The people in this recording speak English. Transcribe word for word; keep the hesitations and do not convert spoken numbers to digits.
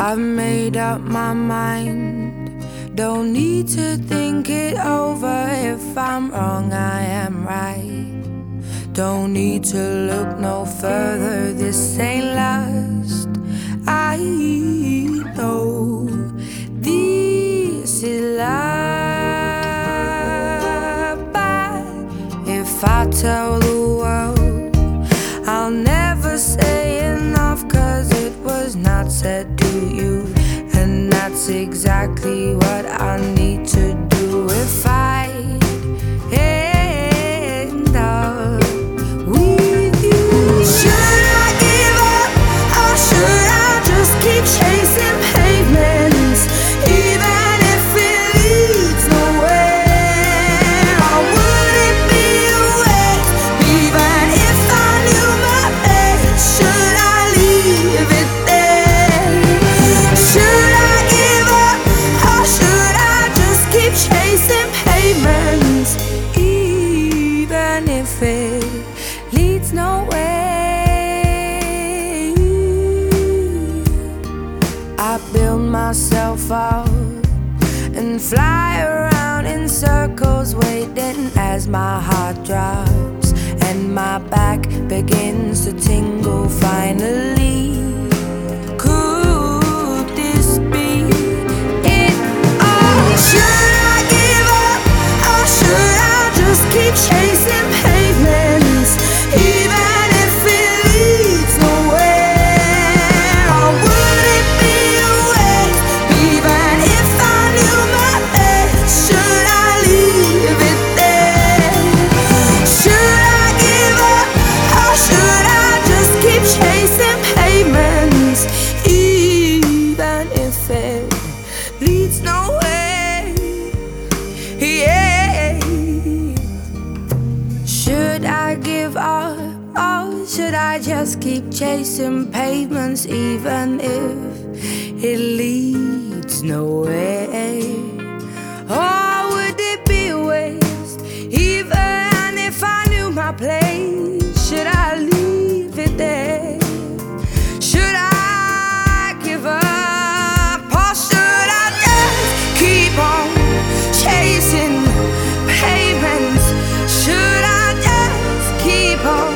I've made up my mind, don't need to think it over. If I'm wrong, I am right. Don't need to look no further, this ain't last. I know this is love, but if I tell the world, I'll never say enough, 'cause it was not said to you, and that's exactly what I need to do. If I end up with you, should I give up, or should I just keep chasing pavements, even if it leads nowhere? Or would it be a waste, even if I knew my fate? Should I leave it there? Should I give up, or should I just keep chasing pavements, even if it leads nowhere? I build myself up and fly around in circles, waiting as my heart drops and my back begins to tingle. Finally, could this be it all? Should I give up, or should I just keep chasing pavements, even if it leads nowhere? Or would it be a waste, even if I knew my fate? Should I leave it there? Should I give up, or should I just keep chasing pavements, even if it leads nowhere? Yeah. Should I give up, or should I just keep chasing pavements, even if it leads nowhere? Or would it be a waste, even if I knew my place? Should I leave it there? Should I give up, or should I just keep on chasing pavements? Should I just keep on